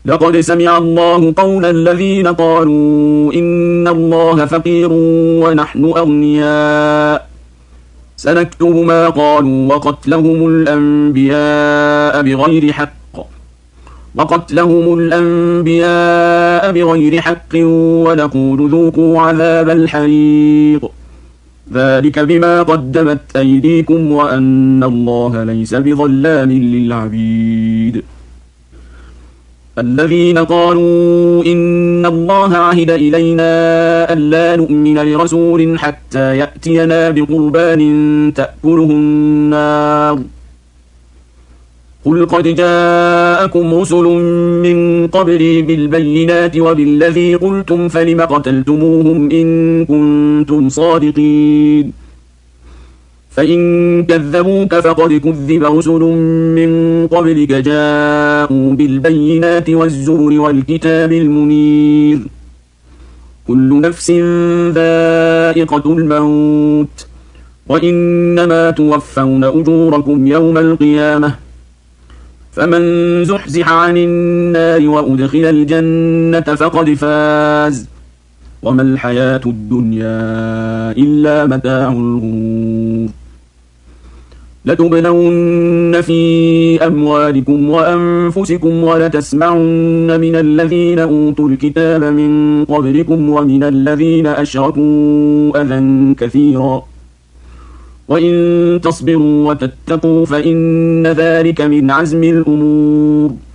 لقد سمع الله قول الذين قالوا إن الله فقير ونحن أغنياء سنكتب ما قالوا وقتلهم الأنبياء بغير حق ونقول ذوقوا عذاب الحريق ذلك بما قدمت أيديكم وأن الله ليس بظلام للعبيد الذين قالوا إن الله عهد إلينا ألا نؤمن لرسول حتى يأتينا بقربان تأكله النار قل قد جاءكم رسل من قبلي بالبينات وبالذي قلتم فلم قتلتموهم إن كنتم صادقين فإن كذبوك فقد كذب رسل من قبلك جاءوا بالبينات والزبر والكتاب المنير كل نفس ذائقة الموت وإنما توفون أجوركم يوم القيامة فمن زحزح عن النار وأدخل الجنة فقد فاز وما الحياة الدنيا إلا متاع الغرور لتبلون في أموالكم وأنفسكم ولتسمعن من الذين أوتوا الكتاب من قبلكم ومن الذين أشركوا أذى كثيرا وإن تصبروا وتتقوا فإن ذلك من عزم الأمور